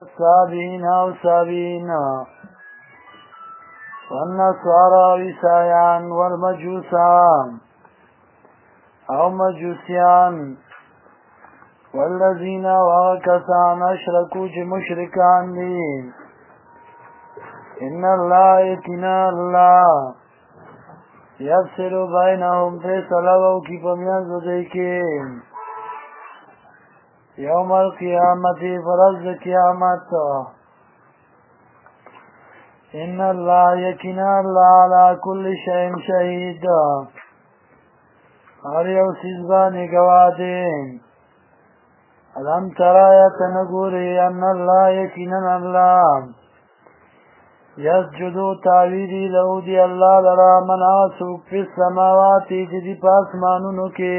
الصابين أو سابين والنصارى عيسایان والمجوسان أو مجوسيان والذين وكسان أشركوا مشركان دي إن الله يكنا الله يفصل بينهم فيصلوا كيف ينزدكين يوم القيامة فرز قيامت إن الله يكنا الله على كل شيء شهيد هر یو سیزبانی گوادین الم ترایت نگوری ان اللہ یکینن اللہ یسجدو تاویدی لہو دی اللہ لرا من آسوک فی السماواتی جدی پاسمانونو کی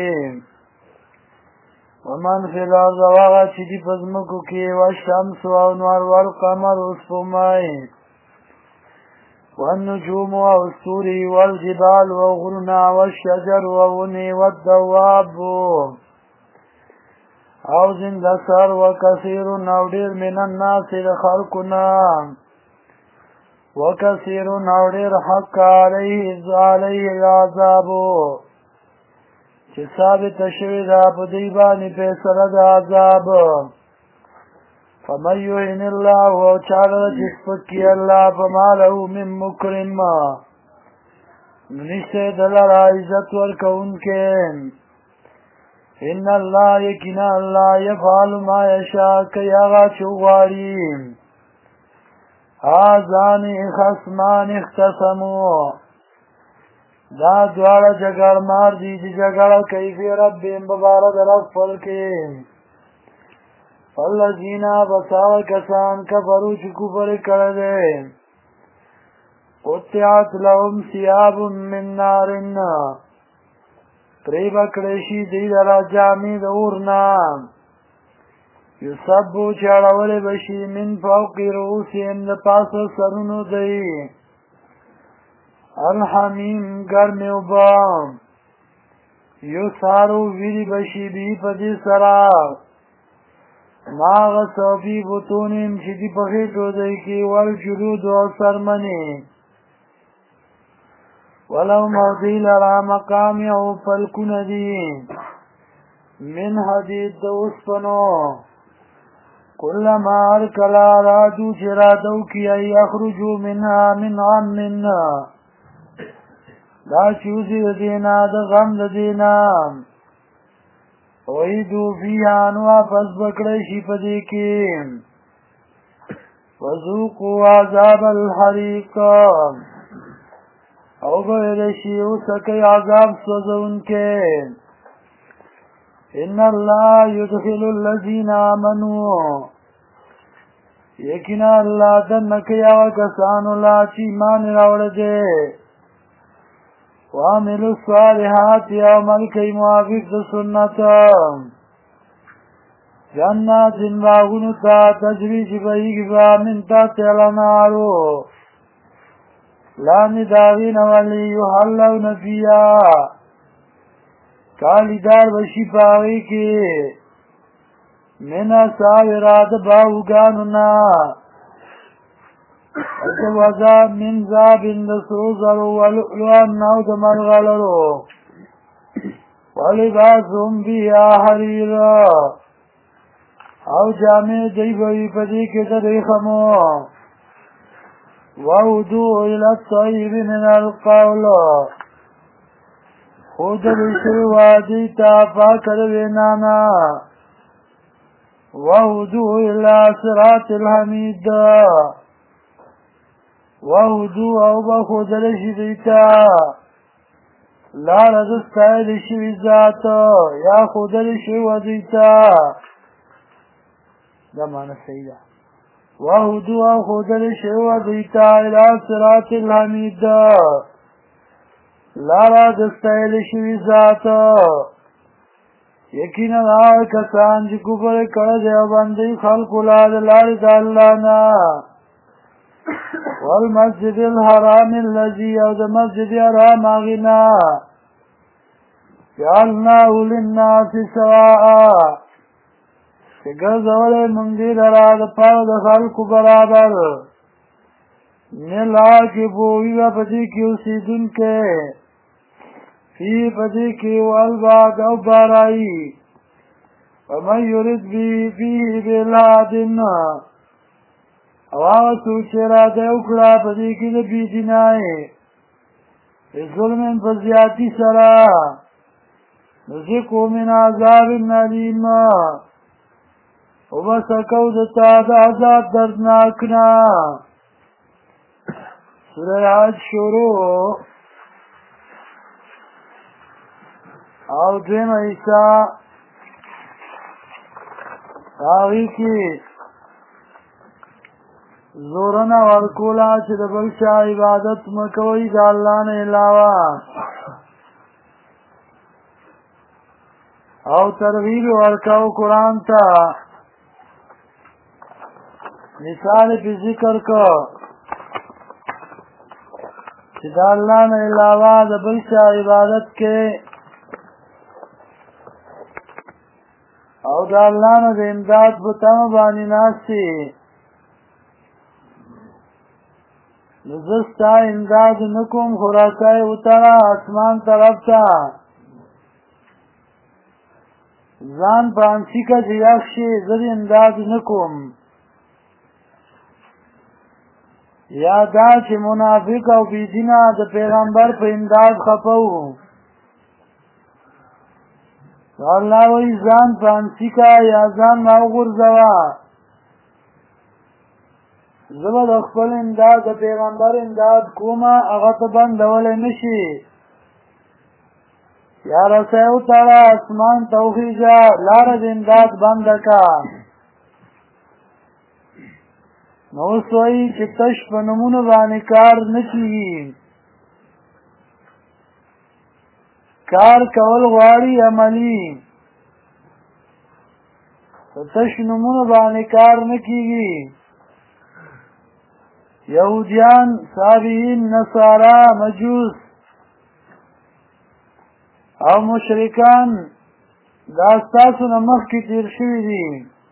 ومن فی الارض واغا چدی پزمکو کی والشمس والنوار والقمر اسفمائی والنجوم والسور والجبال والغرنا والشجر والغني والدواب او زند سر وكثير نودير من الناس لخلقنا وكثير نودير حق عليه العذاب ثابت شوی دا پدیبانی پیسر دا عذاب فمن يهن الله وچاله جسپکی الله فما له من مکرم نشته دلر عزت ورکونکه ان الله یقینا الله يفعل ما يشاء کیاغا چوغاری هذان خصمان اختصموا دا دوار جگر مار دی جگر کیفی رب مبارد رب فلکیم فالذین بساو کسان کفرو چی کفر کرده قطعت لهم ثياب من نارن پریبا کڑشی دی درا جامی دورنا یصبو چاڑول بشی من فوق رؤوسهم لپاس سرونو دی الحمیم گرم وبام یسارو ویری بشی بی پدی سراب ماغ صوفی بطونیم چیدی پخیٹو دیکی والجلود و سرمنی ولو موضی لرا مقامی او پلکن دی من حدید دوست پنو کل ما ارکلا رادو چرادو کی ای اخرجو منها من غم دا چوزی دینا دا غم دینا ویدو فیها نوافس بکڑشی پدیکیم وذوقوا عذاب الحریق او بیرشی اسکی عذاب سوزون کے ان اللہ یدخل الذین آمنوا یقینا اللہ دنکیا وکسان اللہ چی مان راوڑ دے وعملوا الصالحات عمل کئی موافق دا سنتا جنات باغنتا تجری جبهی با من تحت الانهارو لانی داغین ولی یحلون فیها کالی دار بشی پاوی کی من ساورات باوگاننا وزا من زابن دسوزرو ولؤلوان نو دمرغلرو ولباسهم بها حريرا او جامع دیبوی پدی کتا دیخمو وودو الى الطیب من القول خود بشروا دیتا فاکر بینانا وودو الى صراط الحمید وهدو او بخودل شدیتا لا رزستایل شوی ذاتا یا خودل شوی دیتا دا معنی صحیح دا وهدو او خودل شوی دیتا الى صراط الحمید لا رزستایل شوی ذاتا یقینا آر کسان جی کفر کرد او بندی خلق لاد لارد اللہ نا والمسجد الحرام الذي او ده مسجد الحرام اغنا جعلناه للناس سواء چې ګرځولې موږ دې لرا د پاره د خلکو برابر نه لا کې بویږه په دې کې اوسېدونکې فی په دې کې والباد او بارایي ومن یرید فیه بإلحاد او هغه څوک چې اراده وکړه په دې کې د بېدینایۍ ظلم په زیاتي سره نذقه من عذاب علیم وبسکو دتا د عذاب دردناک نه سوره حج شروع او دویم ایسا هغې کې زورنا ورکولا چې د بل چا عبادت مکوئ د الله نه علاوه او ترغیب ورکاو قرآن ته مثال پی ذکر کو چې د الله نه علاوه د بل چا عبادت کې او د الله نه د امداد په تمه باندې ناستې نو زه ستا امداد نه کوم خو راکای وتړه اسمان طرف ته ځان په انسي که چې یخ شي زه دې امداد نه کوم یا دا چې منافق او بېدینه د پیغمبر په امداد خفه وو الله وی ځان په انسي که یا ځان راوغورځوه زه به د خپل امداد د پیغمبر امداد کومه هغه ته بندولی نه شي یا رسی وتړه اسمان ته وخېږه لاره د امداد بنده که نو اوس وایي چې تش په نومونو باندې کار نه کېږي کار کول غواړي عملي په تش نومونو باندې کار نه کېږي یهودیان صابئین نصارا مجوس او مشرکان دا ستاسو نه مخکې تېر شوي دي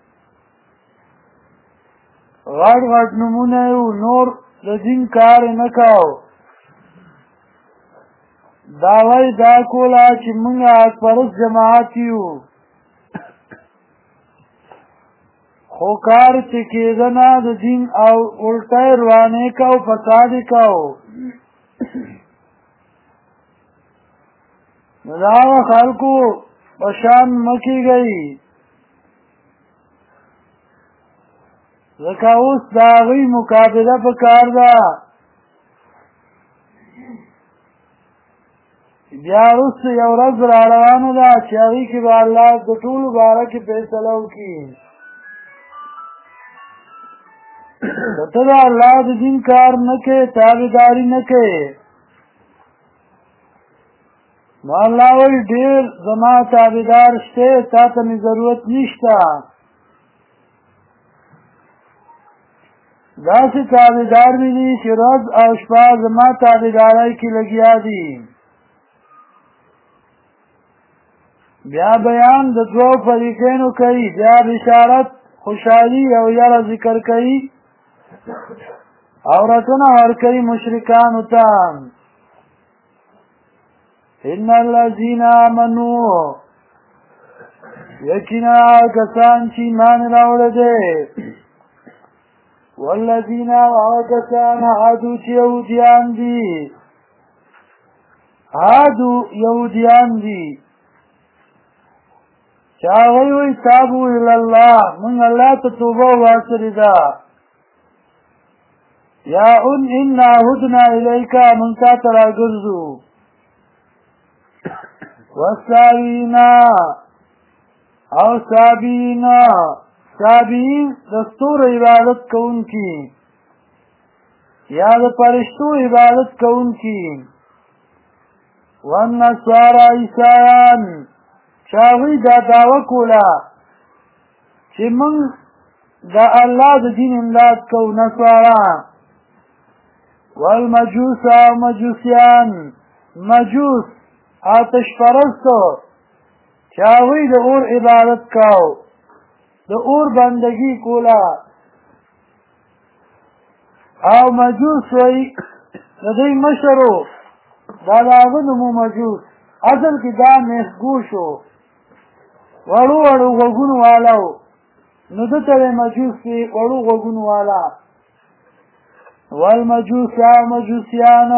غټ غټ نومونه یو نور د دین کار یې نه کو دا وایي دا کوله چې موږ حق پرست جماعت یو خو کار چې کېده نه د دین او الټی روانې کو فساد یې کو نو د هغه خلکو په شان مه کېږئ ځکه اوس د هغوی مقابله په کار ده بیا وروسته یو ورځ را روانه ده چې هغې کې به الله د ټولو باره کې فیصله وکړي که ته د الله د دین کار نه کوې تابعداري نه کوې نو الله وایي ډېر زما تابعدار شته تا ته مې ضرورت نشته داسې تابعدار مې دي چې ورځ او شپه زما تابعدارۍ کې لګیا دي بیا بیان د دوو فریقینو کوي بیا بشارت خوشحالي او یره ذکر کوي او رټنه ورکوي مشرکانو ته ان الذین آمنوا یقینا کسان چې ایمان راوړی دی والذین کسان هادو چې یهودیان دي هادو یهودیان دي چې هغوی وایي تابو الله موږ الله ته توبه وباسلې ده یا انا هدنا الیک موږ تا ته راګرځو والسابین او سابین سابین د ستورو عبادت کوونکي یا د فرشتو عبادت کوونکي والنصارى عیسایان چې هغوی دا دعوه کوله چې موږ د الله د دین امداد کوو نصارا والمجوس او مجوسیان مجوس آتش پرستو چې هغوی د اور عبادت کو د د اور بندگی کولا او مجوس وی د دوی مشرو دا د هغه نوم مجوس اصل کې دا میخګوش و وړو وړو غوږونو والا و نو ده ته مجوس وي وړو غوږونو والا والمجوس مجوسیان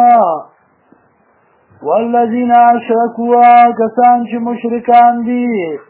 والذین اشرکوا کسان چې مشرکان دي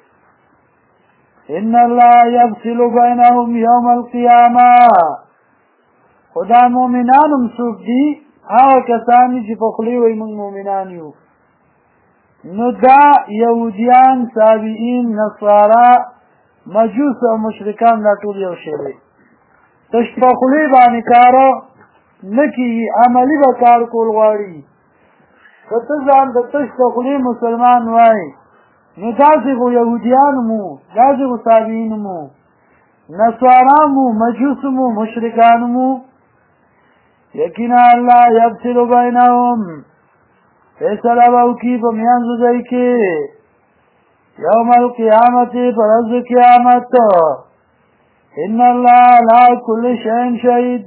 ان الله یفصل بینهم یوم القیامه خدا مومنانم څوک دي هغه کسان چې په خولې وایي موږ مومنان یو نو دا یهودیان صابئین نصارا مجوس او مشرکان دا ټول یو شی دی تش په خولې باندې کار نه کیږي عملي به کار کول غواړي که ته ځان د تش په خولې مسلمان وایي نو داسې خو یهودیان مو داسې خو صابئین مو نصارا مو مجوس مو مشرکان مو یقینا الله یفصل بینهم فیصله به وکړي په میانځ دوی کې یوم القیامت پر ورځ قیامت ان الله علی کل شیء شهید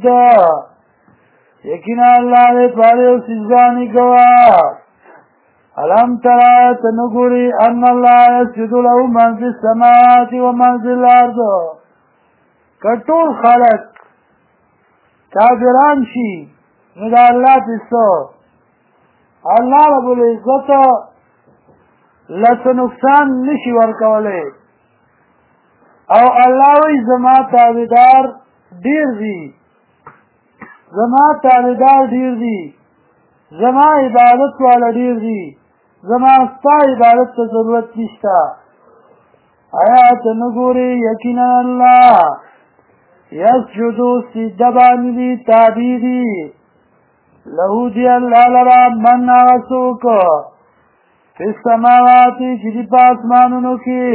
یقینا الله دې په هر یو څیز باندې ګواه الم ترى تنګوري ان الله یسجد له من فی السماوات و من فی الارض کټول خلق کافران شي نو دا الله پیسو الله رب العزت لته نقصان نشي ورکولی او الله وی زما تابعدار ډیر دي زما تابعدار ډیر دي زما عبادت والا ډیر دي زما ستا عبادت ته ضرورت نشته آیا ته نه ګورې یقینا الله یسجدو سجده باندې دي تابع دي له دی الله لرا من هغه څوک فی السماوات چې دي په اسمانونو کې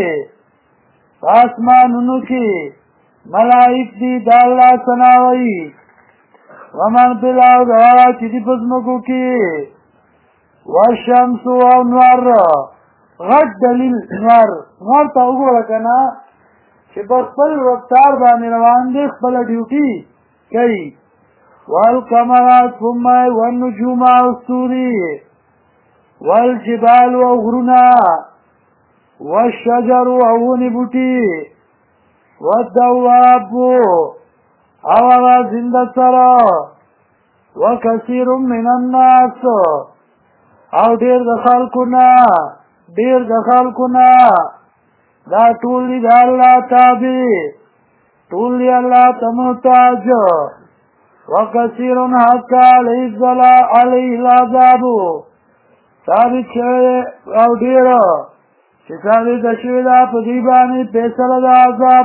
ملائک دي د الله ثنا وایي ومن فی الارض هغه چې دي په ځمکو کې والشمس والنور غټ دلیل نور ته وګوره که نه چې په خپل رفتار باندې روان دی خپله ډیوټي کوي والقمر ثم والنجوم والستور والجبال وغرنا والشجر وونی بوټي والدواب او زنده سره وکثیر من الناس او ډیر د خلکونه دا ټول دی د الله تابع ټول دی الله ته محتاج وکثیر حق علیه العذاب ثابت شوی او ډیر چې ثابت شوی دا په دې باندې فیصله د عذاب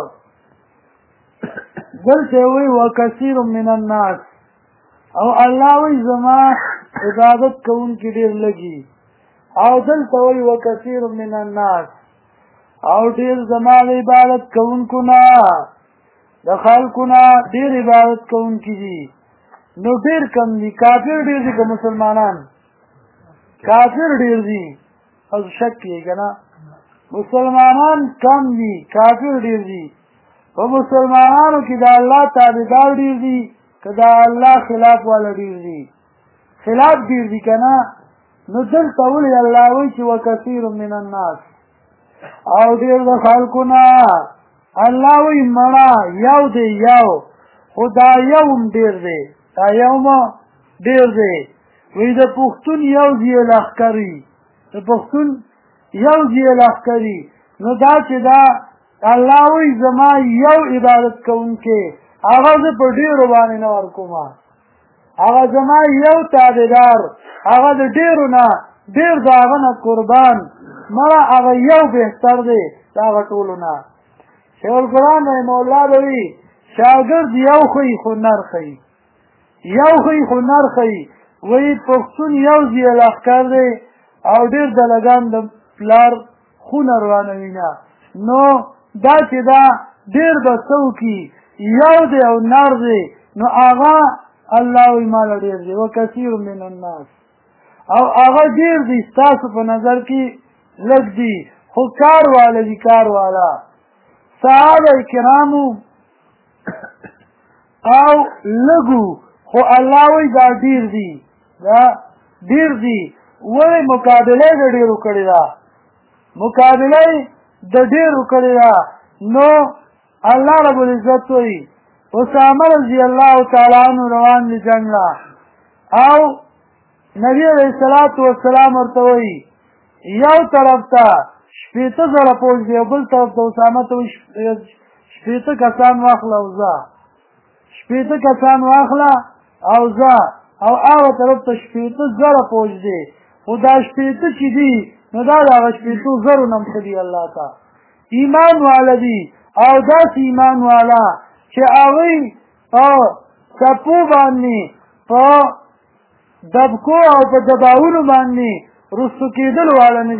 دلته وی وکثیر من الناس او الله وی زما عبادت کوونکي ډیر لګي او دلته وی وکثیر من الناس او ډیر زما عبادت کوونکو نه د خلکو نه ډیر عبادت کوونکي دي نو ډیر کم دي کافر ډیر دي که مسلمانان کافر ډیر دي او شک یې که نه مسلمانان کم دي کافر ډیر دي په مسلمانانو کې د الله تابعدار ډیر دي که د الله خلاف والا ډیر دي خلاف ډیر دي که نه نو دلته ولې الله وایي چې وکثیر من الناس او ډیر د خلکو نه الله وی مړه یو دی یو خو دا یو هم ډیر دی دا یو هم ډیر دی وی د پښتون یو ځای لښکري د پښتون یو ځای لښکري نو دا چې دا الله وی زما یو عبادت کوونکی هغه زه په ډیرو باندې نه ورکوم هغه زما یو تابعدار هغه د ډیرو نه ډیر د هغه نه قربان مړه هغه یو بهتر دی د هغه ټولو نه شیخ القرآن رحمه الله دوی شاګرد یو ښیي خو نر ښیي یو ښیي خو نر ښیي وایي پښتون یو ځای لښکر دی او ډېر دلګان د پلار خونه روانوي نه نو دا چې دا ډېر به څه وکړي یو دی او نر دی نو هغه الله وایي ماله ډېر دی وکثیر من الناس او هغه ډېر دی ستاسو په نظر کې لږ دی خو کار والا دی کار والا صحابه کرامو او لګو خو الله وی دا ډیر دي ولې مقابله د ډیرو کړی دا مقابله د ډیرو کړی دا نو الله رب العزت وی اسامه رضی الله تعالی عنہ روان دي جنگ لا او نبی علیہ الصلوۃ والسلام ورته وی یو طرف ته شپېته زره پوځ دی بل طرف ته اسامه ته شپېته کسان واخله او ځه او هغه طرف ته شپېته زره پوځ دی خو دا شپېته چې دي نو دا د هغه شپېتو زرو نه ښه دي الله ته ایمان والا دي او داسې ایمان والا چې هغوی په څپو باندې په دبکو او په دباونو باندې رستو کېدل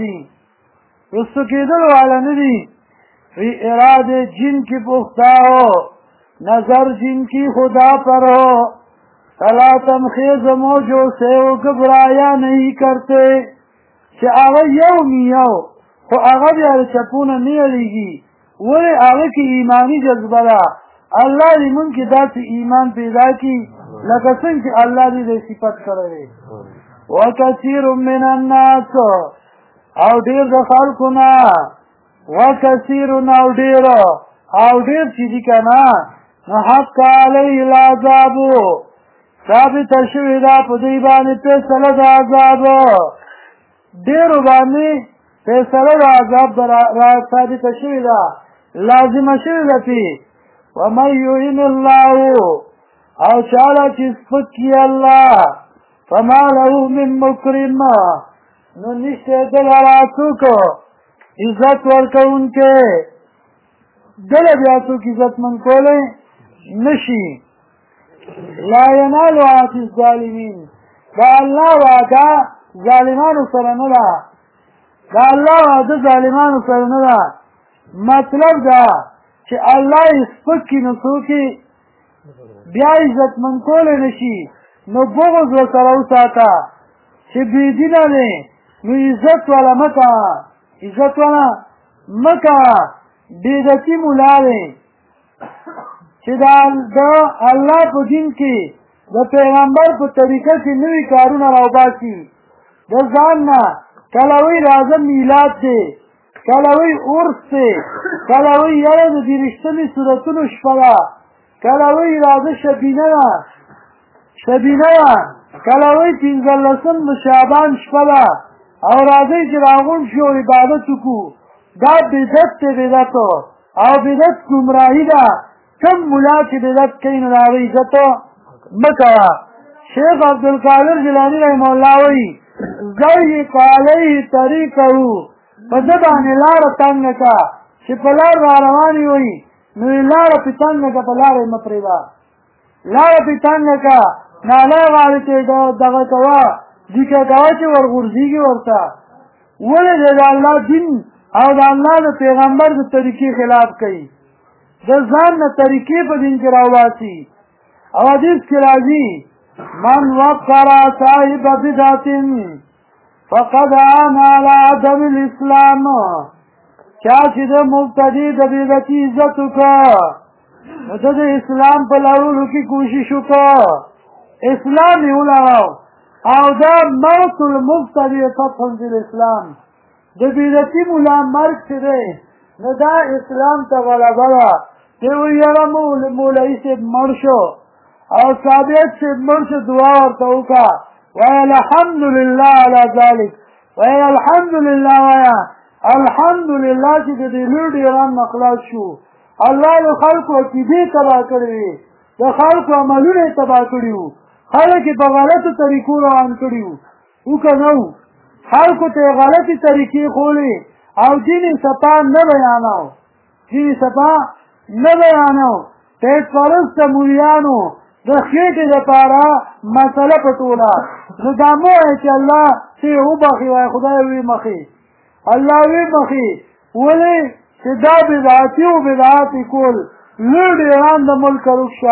والا نه دي فی ارادے جن کی پختہ ہو نظر جن کی خدا پر ہو فلا تمخیز موجو سے وہ گھبرایا نہیں کرتے کہ آغا یومی یو خو آغا بیار چپونا نہیں علیگی ولی آغا کی ایمانی جذبہ دا اللہ دی من کی دا سی ایمان پیدا کی لکسن کی اللہ دی دے صفت کرے وکثیر من الناس او دیر دا خلقنا وکثیر او دیر چیزی کنا حق علیه العذابو ثابت شوی دا پدی بانی پیسل دا عذاب دیرو بانی پیسل دا عذاب را ثابت شوی دا لازم شوی دا پی ومن یعین اللہ او چالا چیز فکی اللہ فما له من مکرم نو نشتے دل عراتو کو عزت ورکو ان کے دل بیاتو کی عزت من کولے نشی لا ینال وعات الظالمین دا اللہ وعدا ظالمانو سرندا مطلب دا چې الله سپکی نسو کی بیا عزت من کولے نشی نو بغض و سرو ساتا چې بیدینا لے نو عزت والا مکا بیدتی مولا لے چې دا الله په دین کې د پیغمبر په طریقه کې نوي کارونه راوباسي د ځان نه کله وی راځه میلاد دی کله وی عرس دی کله وی یاره د دې رښتینې صورتونو شپه ده کله وی راځه شبینه کله وی 15 د شعبان شپه ده او راځئ چې راغونډ شو عبادت وکړو دا بدعت او بدعت ګمراهي ده کم ملا چې بدعت کوي نو د هغه عزت مه کوه شیخ عبدالقادر جیلاني رحمه الله وایي ضيق علیه طریقه په ده باندې لاره تنګه که چې په لار را روانې وي نو یې لاره پې تنګه که په لاره یې مه پرېږده لاره پې تنګه که نالی غاړې چې دغه کوه ذکر کوه چې ورغورځېږي ورته ولې دی د الله دین او د الله د پیغمبر د طریقې خلاف کوي د ځان نه طریقې په دین کې راوباسي او حدیث کې راځي من وقر صاحب بدعة فقد عان على عدم الاسلام چا چې د مبتدي د بدعتي عزت وکړه نو ته د اسلام په لرلو کې کوشش وکړه اسلام یې ولغاو او دا موت المبتدي فتح الاسلام د بدعتي مولا مرګ چې دی نو دا اسلام ته غلبه ده چې وی یاره مولوي صاحب مړ شو او ثابت صاحب مړ شو دعا ورته وکړه وایه الحمدلله علی ذلک وایه الحمدلله وایه الحمدلله چې د دې لوی ډیران نه خلاص شو الله له خلکو عقیدې تباه کړې وي د خلکو عملونه یې تباه کړي وو خلک یې په غلطو طریقو روان کړي وو که نه وو خلکو ته یې غلطې طریقې ښولې او دین صفا نه بیانو تیز پرسته مولیانو د خېټې دپاره مسله پټوله نو دا مه وایه چې الله ته یې وبخي وایه خدای وی مخې الله وی مخې ولې چې دا بدعتي و بدعاتې کول لوی ډېران د ملک روک شي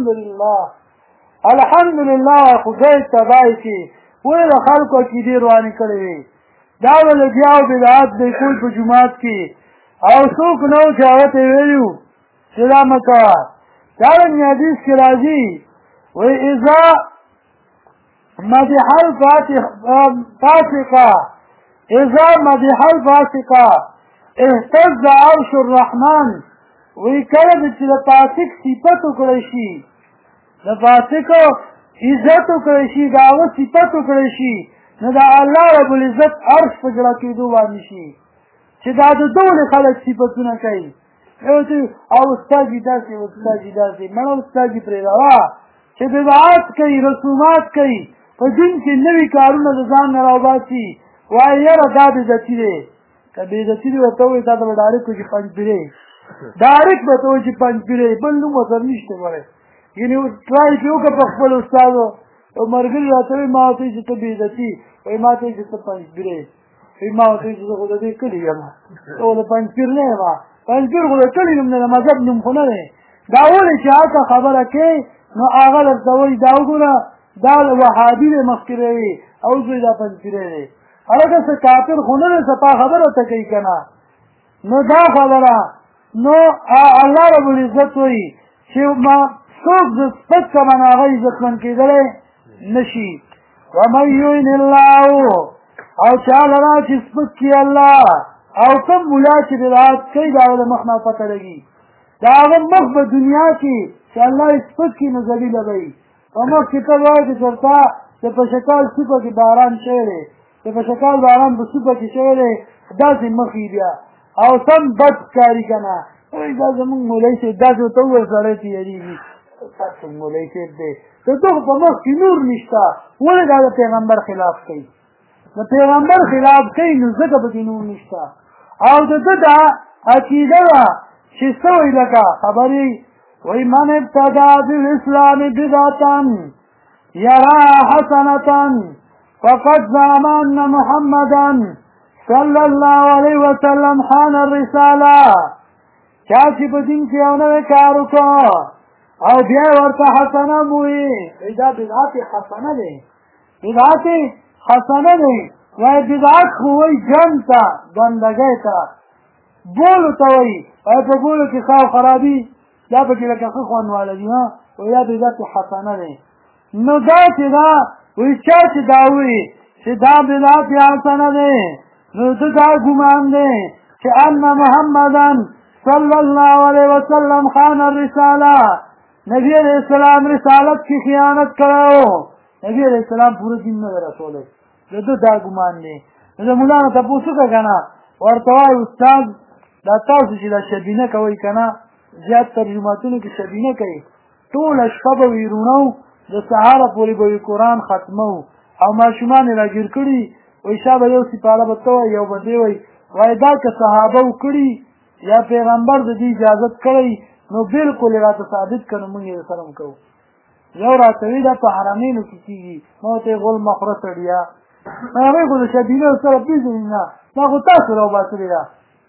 الحمدلله خدای تباه کړي ولې د خلکو عقیدې روانې کړې وې دا به لګیا او بدعات دی کول په جومات کې او څوک نو چې هغه ته ویلو چې دا مه کوه. دارنګې حدیث کې راځي وایي اذا مدح الفاسقه اذا مدح الفاسقه اهتز عرش الرحمن. وی کله چې د فاسق صفت وکړی شي د فاسق عزت وکړی شي د هغه صفت وکړی شي نو د الله رب العزت عرش په جړه کېدو باندې شي چې دا د ډولې خلک صفتونه کوي او استاد دې داسې استاد دې داسې مړه استاد دې پرې روا چې بدعات کوي رسومات کوي په دین کې نوي کارونه د ځان نه راوباسي وایي یاره دا بېعزتي دی که بېعزتي دې ورته ووایي دا ته به ډارک وي چې پنجپیرې ډارک به ته وایي چې پنجپیرې بل نوم ورسره نشته ګورې یعنې ټرای کې وکړه په خپل استادو او ملګري راته وایي ما ورته وایي چې ته بېعزتي وایي ما ته وایي چې ته پنجپیرې وایي ما ورته وایي چې زه خو د دې کلي یم ته د پنجپیر نه یم پنجپیر خو د کلي نوم نه د مذهب نوم خو نه دی دا ولې چې هلته خبره کوې نو هغه درته وایي دا وګوره دا وهابي دی مخکې دی او زوی دا پنجپیری دی هلکه څه کافر خو نه دی سپا خبره ته کوي که نه نو دا خبره نو الله رب العزت وایي چې څوک زه سپک کړم نو هغه عزتمند کېدلی نه شي. ومن یهن الله او چا لره چې سپک کړي الله او کوم ملا چې بدعت کوي د هغه د مخ نه پته لګي د هغه مخ په دنیا کې چې الله یې سپک کړي نو ذلیله به وي په مخ کې ته وایې چې چېرته چې په شکال سوپه کې باران شوی دی چې په شکال باران په سوپه کې شوی دی داسې مخ یې بیا او سم بد ښکاري که نه وایي دا زمونږ مولوي صاحب داسې ورته وویل سړی تېرېږي تاسو مولوي صاحب دی د دغه په مخ کې نور نشته ولې دا د پیغمبر خلاف کوي د پیغمبر خلاف کوي نو ځکه پکې نور نشته او د ده دا عقیده ده چې څه وایي لکه خبرې وایي من ابتدا بالاسلام بدعة یراها حسنة فقد زعم ان محمدا صلی الله علیه وسلم خان الرساله. چا چې په دین کې یو نوی کار وکړو او بیا ورته حسنه مو وي دا بدعت حسنه دی بدعت حسنه دی وایي بدعت خو وایي جنګ ته ګندګۍ ته بولو ته وایي وایي په بولو کې ښه او خرابي دا پکې لکه ښه خوند واله دي وایي دا بدعت حسنه دی. نو دا چې دا وایي چا چې دا وایي چې دا بدعت حسنه دی نو ده دا ګمان دی چې ان محمدا صلی الله علیه وسلم خان الرساله نبی علیہ السلام رسالت کی خیانت کړو نبی علیہ السلام پوره دین نه رسولی ده دا ګمان دی. د مولا نه تپوس وکړه که نه ورته وایي استاد دا تاسو چې دا شبینه کوئ که نه زیات ترجماتونو کې شبینه کوي ټوله شپه به وي روڼو د سهاره پورې به وي قرآن ختمو او ماشومان یې راګیر کړي وایي شا به یو سپاره به ته وایي یو به دې وایي وایي دا که صحابه وکړي یا پیغمبر د دې اجازت کړی نو بالکل راته ثابت کړه موږ یې سره کوو. یو راته وي دا په حرمینو کې کېږي ما ورته یې غول مه خوره سړیه هغوی خو د شبینه سره پېژني نه دا خو تاسو راوباسلې ده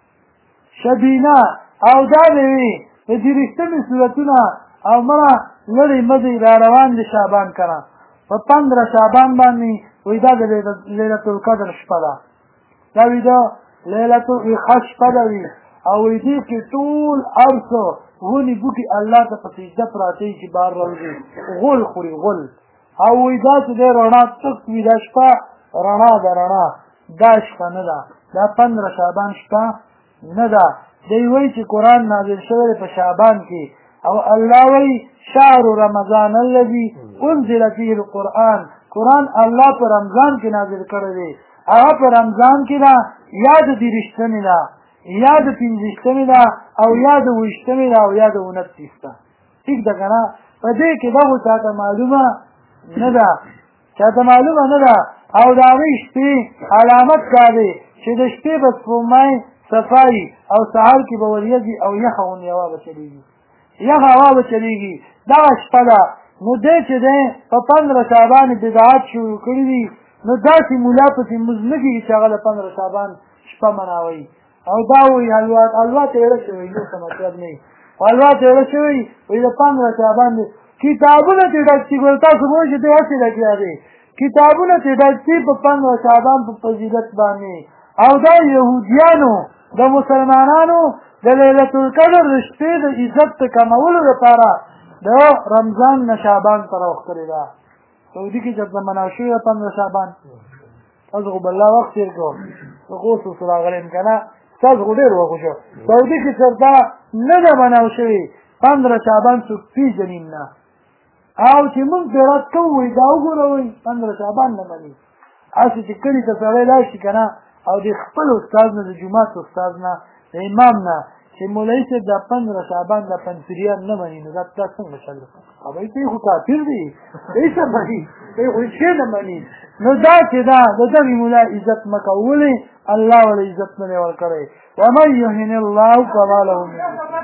شبینه او دا دې وي د دې رښتینې صورتونه او مړه لرې مدې را روان دي شعبان کنه په 15 شعبان باندې وایي دا د لیلة القدر شپه ده دا وي دا لیلة ښه شپه ده وي او وایي دې کې ټول ارڅه ونې بوټي الله ته په سجده پراته چې بار راوځي غول خوري غول او وایي دا چې دی رڼا تک وي دا شپه رڼا ده رڼا دا شپه نه ده دا 15 شعبان شپه نه ده دی وایي چې قرآن نازل شوی دی په شعبان کې او الله وایي شهر رمضان الذي انزل فيه القرآن قرآن الله په رمضان کې نازل کړی دی هغه په رمضان کې ده یا د 23 ده یا د 25 ده او یا د 28 ده او یا د 29 ده ټیک ده که نه په دې کې دا خو چاته معلومه نه ده چاته معلومه نه ده او د هغې شپې علامت دا دی چې د شپې به سپوږمۍ صفایي او سهار کې به وریځي او یخه غوندې هوا به چلېږي یخه هوا به چلېږي دغه شپه ده نو دی چې دی په 15 شعبان بدعات شروع کړي دي نو داسې ملا پسې مونځ نه کېږي چې هغه د 15 شعبان شپه مناوئ او دا وایي حلوا تېره شوی نور څه مطلب نه وي حلوا تېره شوی وایي د 15 شعبان دی کتابونه چې ډک دي ګوره تاسو به وایئ چې دی هسې لګیا دی کتابونه چې ډک دي په 15 شعبان په فضیلت باندې او دا یهودیانو د مسلمانانو د لیلة القدر د شپې د عزت د کمولو لپاره د رمضان نه شعبان ته راوختلې ده. سعودي کې چې منع شوې ده 15 شعبان، تاسو خو بل وخت تېر کړو زه خو اوس اوس راغلی یم که نه، تاسو خو ډېر وخت وشو. سعودي کې چېرته نه ده منع شوې 15 شعبان څوک پېژني نه، او چې موږ خیرات کوو وایي دا وګوره وایي 15 شعبان نه مني. هسې چې کلي ته سړی لاړ شي که نه او د خپل استاد نه د جومات استاد نه د امام نه چې مولوي صاحب دا 15 شعبان دا پنځپیریان نه مني نو دا څنګه چل هغوی ته یې خو کافر دي، دی څه مني، دی خو هېڅ شی نه مني. نو دا چې دا د دغې ملا عزت مه کوه، ولې الله وله عزت نه دی ورکړی. ومن یهن الله فما له من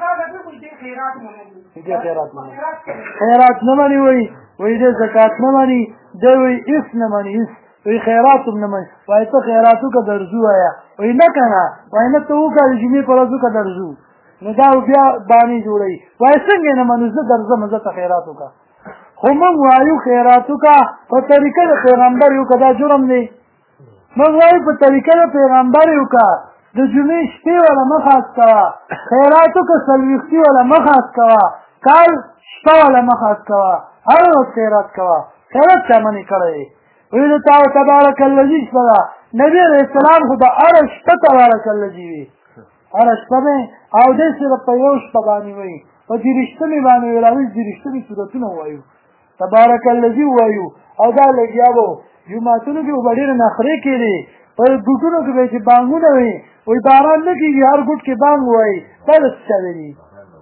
خیرات نه مني، وایي دی زکات نه مني، دی وایي هېڅ نه مني، هېڅ وی خیرات هم نه مني. وایي ته خیرات وکړه درځو وایه، وایي نه که نه، وایي نه ته وکړه د جمعې په ورځ وکړه درځو. نو دا بیا بانې جوړوي، وایي څنګه یې نه منو زه درځم زه ته خیرات وکړه. خو موږ وایو خیرات وکړه په طریقه د پیغمبر یې وکړه، دا جرم دی. موږ وایو په طریقه د پیغمبر یې وکړه، د جمعې شپې والا مه خاص کوه، خیرات وکړه څلوېښتي والا مه خاص کوه، کال شپه والا مه خاص کوه، هر ورځ خیرات کوه. خیرات چا منې کړی دی؟ ویلو تبارک الذي شپه ده، نبي علیه السلام خو د هره شپه تبارک الذي وي، هره شپه دی او دی صرف په یو شپه باندې وایي، په دېرشتمې باندې ویل هغوی دېرشتمې صورتونه ووایو، تبارک الذي ووایو. او دا لګیا به جوماتونو کې به ډېرې نخرې کېدې، په ګوټونو کې به چې بانګونه وي وایي باران نه کېږي هر ګوټ کې بانګ ووایي. دا د څه چلې دي؟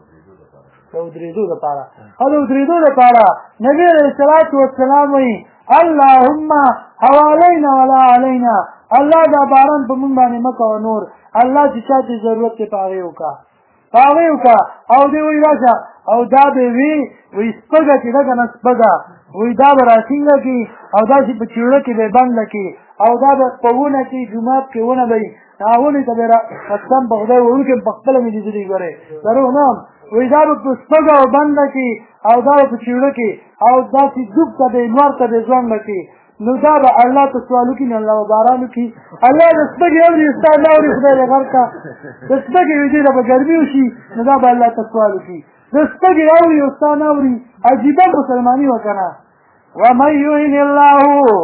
د ودرېدو دپاره، د ودرېدو دپاره نبي علیه الصلاة والسلام وایي اللهم حوالينا ولا علينا، الله دا باران په مونږ باندې مه کوه نور، الله چې چا چې ضرورت دی په هغې وکړه، په هغې وکړه. او دی وایي راشه او دا به وي وایي سپږه چې ده که نه سپږه وایي دا به راټینګه کړي او داسې په چیړه کې به یې بنده کړي او دا به په ونه کې جومات کې ونه به وي، هغه ونې ته به یې قسم په خدای وړوکې په خپله مې لیدلي ګورې دروغ نه هم، وایي دا به په سپږه او بنده کړي او دا به په چیړه کې او داسې ډوب ته به یې نور ته به یې ځوانګه کړي. نو دا به الله ته سوال وکړي نو الله به باران وکړي. الله د سپږې اوري ستا نه اوري خدای دې غر کړه، د سپږې وي دې ته به ګرمي وشي نو دا به الله ته سوال وکړي. د سپږې اوري او ستا نه اوري، عجیبه مسلماني وه که نه. ومن یهن الله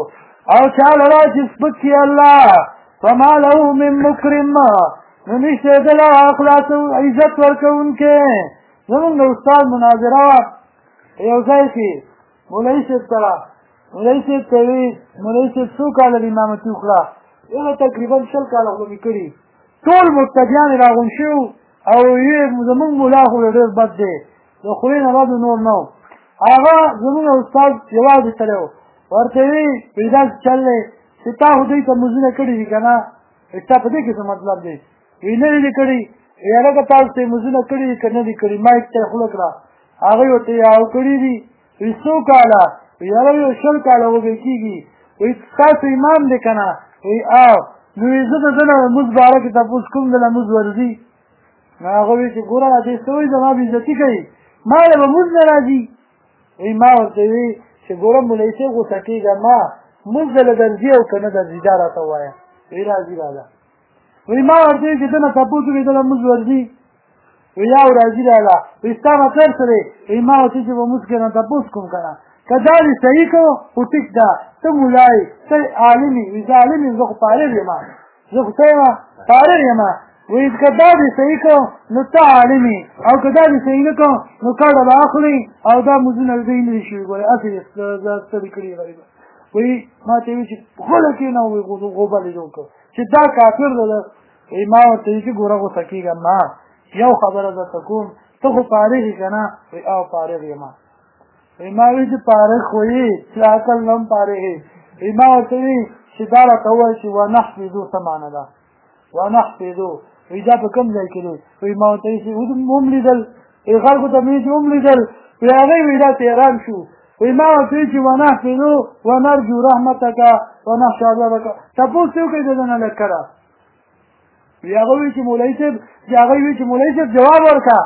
او چا لره چې سپک کړي الله فما له من مکرم نو نشته د له خلاص عزت ورکوونکی. زمونږ د استاد مناظره وه یو ځای کې مولوي صاحب سره، مولوي صاحب ته یې وایي مولوي صاحب څو کاله د امامتي وکړه؟ هغه تقریبا 20 کاله خو مې کړي، ټول مبتدیان یې راغونډ شوي او یې زمونږ ملا خو ډېر بد دی، د خولې نه بد نور نه و. هغه زمونږ استاد یوازې تللی و، ورته یې وایي داسې چل دی چې تا خو دوی ته مونځونه کړي دي که نه؟ ستا په دې کې څه مطلب دی؟ وایي نه دي کړي. وایي هلکه تاسو ته یې مونځونه کړي دي که نه دي کړي؟ مایک ته یې خوله کړه، هغوی ورته یې او کړي دي. وایي څو کاله؟ وایي هغه یو 20 کاله وږی کېږي. وایي ستاسو امام دی که نه؟ وایي او. نو وایي زه د ده نه لمونځ باره کې تپوس کوم د لمونځ ورځي؟ نو هغه وایي چې ګوره دې څه وایي زما بېعزتي کوي، ما له به مونځ نه راځي. وایي ما ورته وایي چې ګوره مولوي صاحب غوسه کېږه ما مونځ دله درځي او که نه درځي دا راته ووایه. وایي راځي راځه. وایي ما ورته وایي چې ده نه تپوس وکړې د لمونځ ورځي؟ وایي او راځي راځه. وایي ستا مطلب څه دی؟ وایي ما ورته چې به مونځ کې نه تپوس کوم که نه که دا دې صحیح کړو خو ټیک ده، ته ملا یې ته عالم یې. وایي زه عالم یم، زه خو فارغ یم، زه خو څه یم فارغ یم. وایي که دا دې صحیح کړو نو ته عالم یې او که دا دې صحیح نه کړو نو کډه به اخلي او دا مونځونه دوی نه دي شوي. ګورې هسې دې ستړي کړي یې غریبه. وایي ما ته یې وایي چې خوله کېنه وایي غوبل یې جوړ کړو چې دا کافر ده. وایي ما ورته وایي چې ګوره غوسه کېږه ما یو خبره درته کوم، ته خو فارغ یې که نه؟ وایي او فارغ یم. وایي ما وایي چې فارغ خو یې چې عقل نه هم فارغ یې. وایي ما ورته وایي چې دا راته ووایه چې ونحفظو څه معنه ده؟ ونحفظو وایي دا په کوم ځای کې دی؟ وایي ما ورته وایي چې هم لیدل، وایي خلکو ته مې چې هم لیدل. وایي هغوی وایي داسې حیران شو. وایي ما ورته وایي چې ونحفظو ونرجو رحمتک ونخشى عذابک. تپوس یې وکړئ د ده نه لږ کړه. وایي هغه وایي چې مولوي صاحب جواب ورکړه.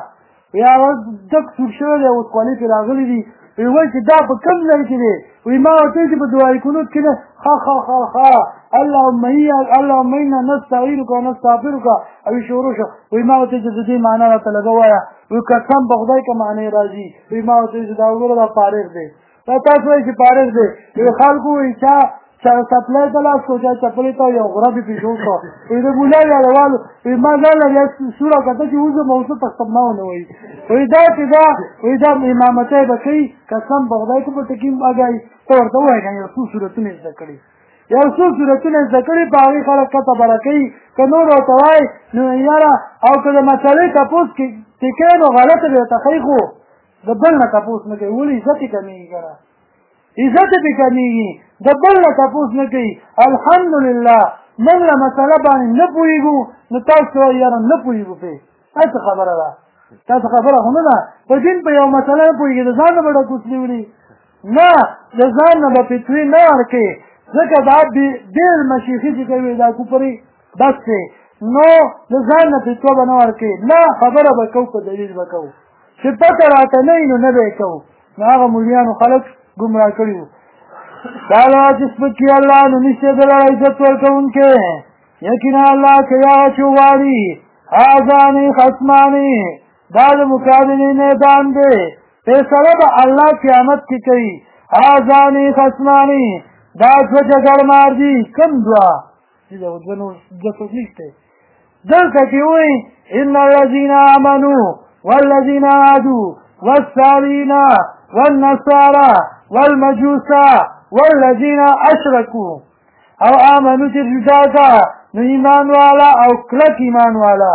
وی هغه ډک سور شوی دی اوس خولې پرې راغلي دي وی وایي چې دا په کوم ځای کې دی وی ما ورته وایي چې په دعای قنوت کې نه اللهم انا نستعینک ونستغفرک او شروع شو وی ما ورته چې د دې معنا راته لږه وایه وی قسم په خدای که معنی راځي وی ما ورته چې دا وګوره دا فارغ دی دا تاسو وایي چې فارغ دی وی خلکو وایي چا سپلای ته لاس کو چا چپلې ته یو غره پې پیشو کړه وی د بولا یاروالو وی ما ځان له سوره کته چې اوس به موضوع په سمه ونه وایي وی دا چې دا وی دا امامتی به کوي قسم په خدای که په ټکي اګایي ته ورته ووایه که یو څو صورتونه یې زده کړي یو څو صورتونه یې زده کړي په هغې خلک کته بره کوي که نور ورته وایي نو یاره او که د مسلې تپوس چې کوې نو غلطه به ورته ښایي خو د بل نه تپوس نه کوي ولې عزت یې کمېږي که نه عزت پې کمېږي د بل نه تپوس نه کوي الحمدلله موږ له مسله باندې نه پوهېږو نو تاسو وایي یاره نه پوهېږو پرې دا څه خبره ده دا څه خبره خو نه ده په دین په یو مسله نه پوهېږي د ځان نه به ډکوسلي وړي نه د ځان نه به فتوې نه ورکوې ځکه دا ډېر مشیخي چې کوي دا کوپرې بس دی نو د ځان نه فتوه به نه ورکوې نه خبره به کوو په دلیل به کوو چې پته راته نه وي نو نه به یې کوو نو هغه مولیانو خلک گمراه کړي وو دا له چې سپکي الله نو نشته د لاره عزت ورکوونکی یقینا الله که هغه چې وغواړي هذانې خصمانې دا د مقابلې میدان دی فیصله به الله قیامت کې کوي هذانې خصمانې دا دوه جګړمار دي کوم دوه دوه څوک نشته دلته کې وایي ان الذین آمنوا والذین هادوا والصابئین والنصارى والمجوس والذین اشرکوا او آمنوا چې جدا کا نو ایمان والا او کلک ایمان والا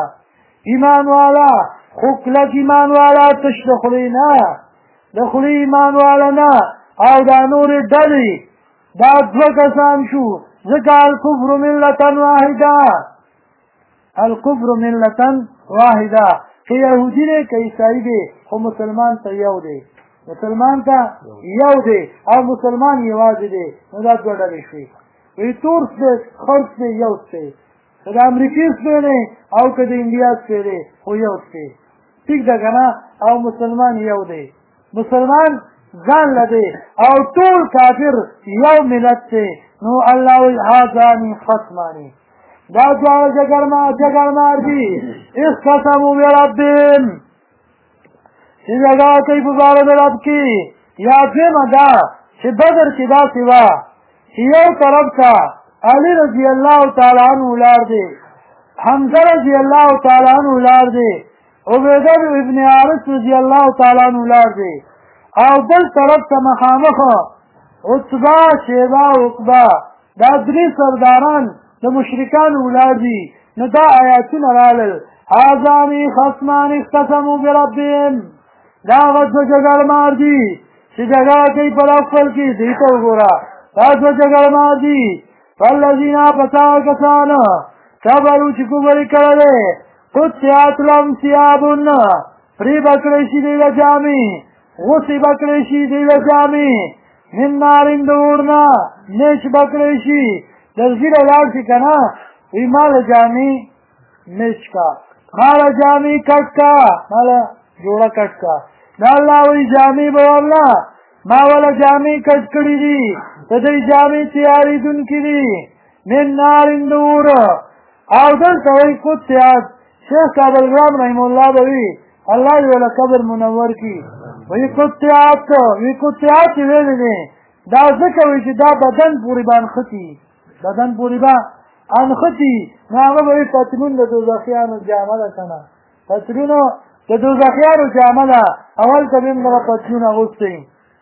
خو کلک ایمان والا تش د خولې نه د خولې ایمان والا نه او دا نورې ډلې دا دوه کسان شو ځکه الکفر ملة واحده که یهودي دی که عیسائی دی خو مسلمان ته یو دی او مسلمان یوازې دی نو دا دوه ډلې شوې وی تور سپی خړ سپی یو سپی که د امریکې سپی دی او که د انډیا سپی دی خو یو سپی ټیک ده که نه او مسلمان یو دی مسلمان ځان له دی او ټول کافر یو ملت دی نو الله وی هذانې خصمانې دا دواړه جګړمار دي اختصموا بربهم چې جګړه کوي په باره د رب کې یا دویمه دا چې بدر کې داسې وه چې یو طرف ته علي رضی الله تعالی عنه ولاړ دی حمزه رضی الله تعالی عنه ولاړ دی عبیده ابن حارث رضی الله تعالی عنه ولاړ دی او بل طرف ته مخامخ عتبه شیبه عقبه دا درې سرداران د مشرکانو ولاړ دي نو دا آیاتونه رالل هذانې خصمان اختصموا بربهم دا هغه دوه جګړمار دي چې جګړه کوي په خپل کې دوی ته وګوره دا دوه جګړمار دي فالذین پس هغه کسان کفروا چې کفر یې کړی قطعت لهم ثیاب پرې به کړی شي دوی له جامې غوڅې به کړی شي دوی له جامې من نار د اور نه نیچ به کړی شي دلګیره لاړ شي که نه وی ماله جامې نیچ کا ماله جامې کټ کا ماله جوړه کټ کا دا الله وی جامې به والله ما والا جامې کټ کړي دي د دوی جامې تیارېدونکي دي من نار د اور او دلته وی قطعت شیخ کابلګرام رحم الله به وي الله یې والا قبر منور کړي وی قطعت ویلې دي دا ځکه وی چې دا بدن پورې به انخطي نو هغه به وي پتلون د دوزخیانو جامه ده که نه پتلونو د دوزخیانو جامه ده اول ته به هم دغه پتلون اغوستی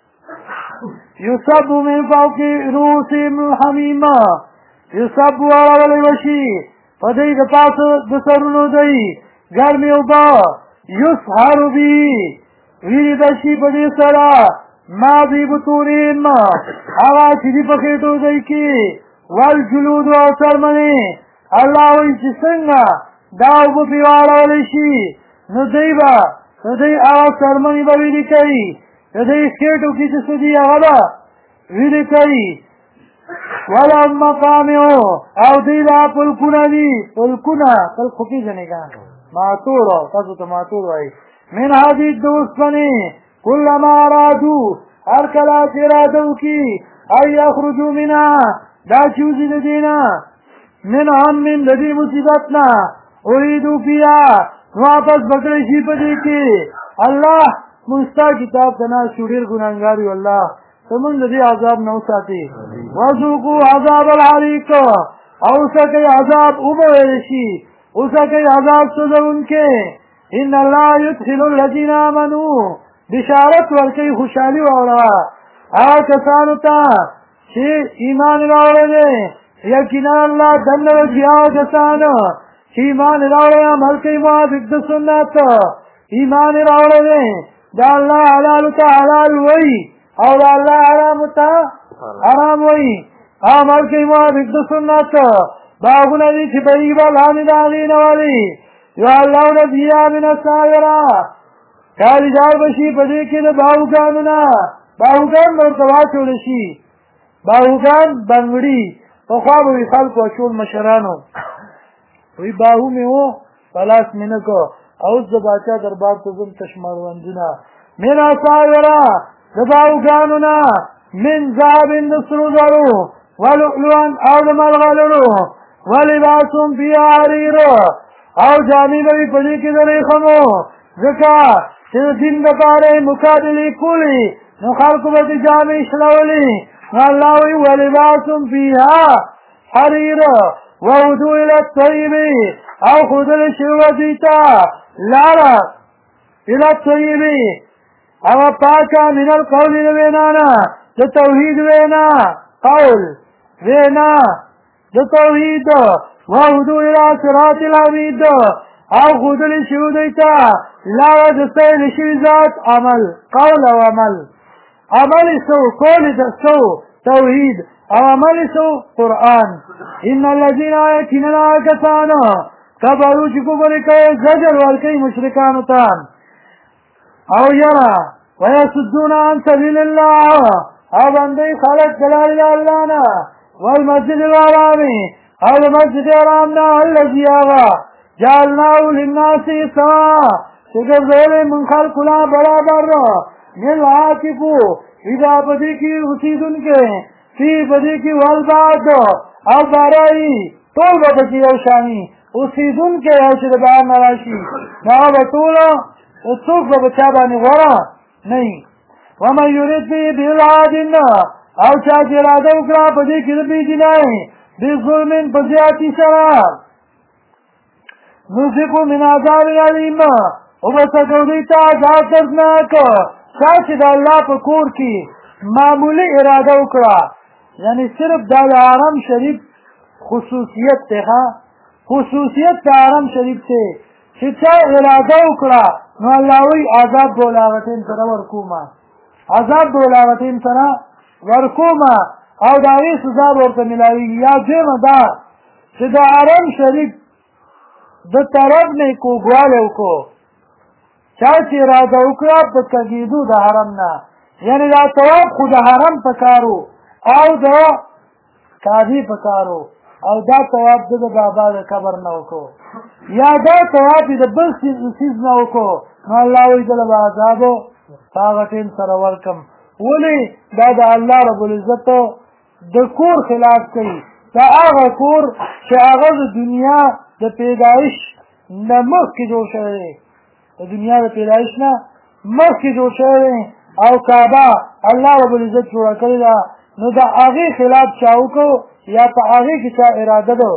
یصب من فوق رؤوسهم الحمیم یصب واړولی وشي په دوی د پاسه د سرونو دوی ګرمې اوبه یسحر به ویریده شي په دې سره ما فی بطونهم هغه چې دي په خېټو دوی کې والجلود او څرمنې الله وایي چې څنګه دا اوبه پرې واړولی شي نو دوی هغه څرمنې به ویلې کوي د دوی خېټو کې چې څه دي هغه به ویلې کوي ولهم مقامع او دوی دا پلکونه دي پلک خو پېژنې که ماتور تاسو ته ماتور وایي من حدید د اوسپنې کلما ارادو هر کله چې اراده وکړي ان یخرجوا منها دا چې وځي د دې نه من هم د دې مصیبت نه اریدو فیها واپس بکړی شي په دې کې الله مستا کتاب ته ناست ډېر ګناهګار یو الله زمونږ د دې عذاب نه وساتي وذوقوا عذاب الحریق او اوسکئ عذاب وبویل شي اوسکئ عذاب سوځونکی ان الله یدخل الذین آمنوا بشارت ورکوي خوشحالي واوړه هغه کسانو ته چې ایمان راوړی دی یقینا الله دننه وکړي هغه کسان چې ایمان راوړی عمل کوي موافق د سنت ایمان راوړی دی دا الله حلال ته حلال وایي او دا الله حرام ته حرام وایي عمل کوي موافق د سنت باغونه دي چې بهیږي به لاندې د هغې نه ولي یحلون فیها من الساوره کاریدار بشي په دې کې د باهوګانو نه باهوګان به ورته واچولی شي باهوګان بنګړي پخوا به وي خلکو اچول مشرانو وی باهو مې و په لاس مې نه کو اوس د باچا دربار ته ځم تشماروندونه من الساوره د باهوګانو نه من ذهب د سرو زرو ولؤلؤا او د ملغلرو ولباسهم فیها حریر او جامې به وي په دې کې د ریخمو ځکه چې د دین دپاره مقابلې کولې نو خلکو به دې جامې شلولې نو الله وایي ولباسهم فیها حریر وهدوا الى الطیب او ښودلی شوي وه دوی ته لاره الى الطیب هغه پاکه من القول د وینا نه د توحید وینا قول وینا د توحید وهدوا الى صراط الحمید او ښودلی شوي دوی ته لاره د ستایل شوي ذات عمل قول او عمل عمل سو قول سو توحید او عمل سو قرآن ان الذین یقینا کسان کفروا چې کفر کوي زجر ورکوي مشرکانو ته او یرا ویصدون عن سبیل الله او بندوی خلق د لارې د الله نه والمسجد الحرام او د مسجد حرام نه الذي هغه جعلناه للناس سواء چې ګرځولی من خلقو لا برابر من العاکفو اذا بدې کې اوسېدونکی فی بدې کې والبعد او بارایي ټول به پکې یو شاني اوسېدونکی او چې د بهر نه راشي نو هغه به ټوله څوک به په چا باندې غوره نه وي ومن یرید به بالعاد او چا چې اراده وکړه په دې کې د بېدینۍ بظلم په زیاتي سره نذقو من عذاب علیم وبسکو دوی ته عذاب دردناک چا چې د الله په کور کې معمولي اراده وکړه یعنی صرف دا د حرم شریف خصوصیت دی خصوصیت د حرم شریف دی چې چا اراده وکړه نو الله وایي عذاب به ولاغتین سره ورکومه عذاب به ولاغتین سره ورکومه او د هغې سزا به ورته میلاویږي یا دویمه دا چې د حرم شریف د طرف نه کوږوالی وکړو چا چې اراده وکړه په کږېدو د حرم نه یعنې دا طواف خو د حرم په کار او د کعبې په کار او دا طواف د بابا د قبر نه وکړو یا دا طواف یې د بل څیز نه وکړو نو الله وایي دله به عذابو په هغه ټیم سره ورکم ولې دا د الله رب العزت د کور خلاف کوي دا هغه کور چې هغه د دنیا د پیدایش نه مخکې جوړ شوی دی د دنیا د پیدایش نه مخکې جوړ شوی دی او کعبه الله رب العزت جوړه کړې ده نو د هغې خلاف چا وکړو یا په هغې کې چا اراده ده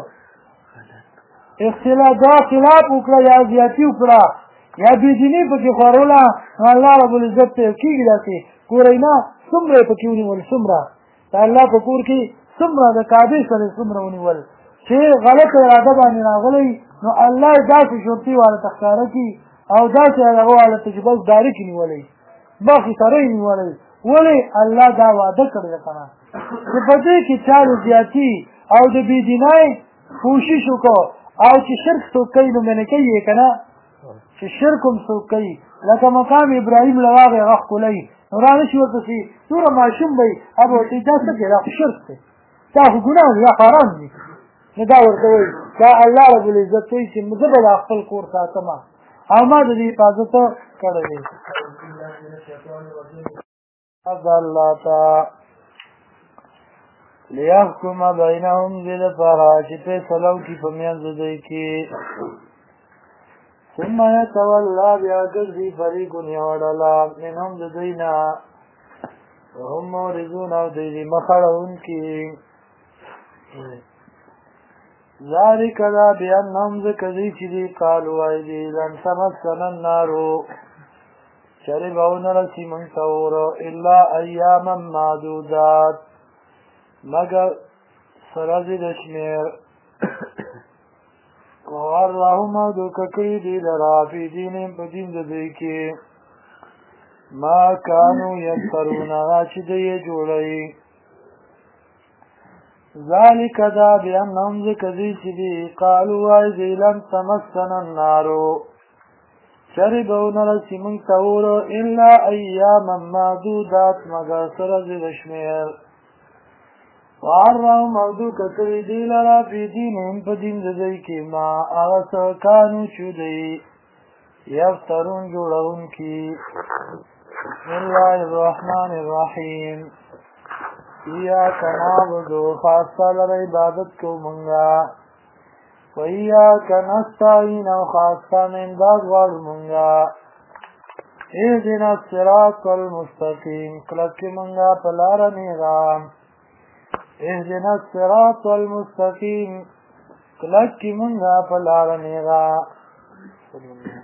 اختلاف دا خلاف وکړه یا زیاتي وکړه یا بېدیني پکې خوروله نو الله رب العزت ته کېږي داسې ګورئ نه څومره یې پکې ونیول څومره د الله په کور کې څومره د کعبې سره څومره ونیول چې غلطه اراده باندې راغلی نو الله یې داسې شرطي والا ته ښکاره کړي او داسې هغه والا ته چې بس ډایرکټ یې نیولی مخې سره یې نیولی ولې الله دا وعده کړې ده که نه چې په دې کې چا د زیاتي او د بېدینۍ کوشش وکړو او چې شرک څوک کوي نو منې کوي یې که نه چې شرک هم څوک کوي لکه مقام ابراهیم له واغې هغه ښکلی نو را نه شي ورپسې دومره ماشوم به وي هغه به ورته دا څه دی دا خو شرک دی دا خو ګناه دی دا حرام دی نو دا ورته وایي دا الله رب العزت وایي چې زه به دا خپل کور ساتمه او ما د دې حفاظت کړی الله تا لیحکم بینهم دې لپاره چې فیصله وکړي په منځ د دوی کې ثم یتولی بیا ګرځي فریق یوه ډله منهم د دوی نه وهم معرضون او دوی دې مخ اړوونکي ذلک دا بأنهم ځکه دوی چې دي قالو وایي دي لن تمسنا النار چرې به ونه رسي موږ ته اور الا ایاما معدودات مگر سرازی د شمیر وغرهم او دوکه کړي دي لرا فی دینهم په دین د دوی کې ما کانو یفترون هغه چې دوی یې جوړوي ذلک دا بأنهم ځکه دوی چې دي قالو وایي دي لن تمسنا النار چرې به ونه رسي موږ ته اور الا ایاما معدودات مگر سرازی د شمیر وعرهم او دوکه کړي دي لرا فی دینهم په دین د دوی کې ما هغه څه کانو چې دوی یفترون جوړونکي بسم الله الرحمن الرحیم ایاک نعبد خاص لره عبادت کو مونږه و ایاک نستعین او خاص امداد غواړو مونږه اهدنا الصراط المستقیم کلک مونږه په لاره نیغه اهدنا الصراط المستقیم کلک مونږه په لاره نیغه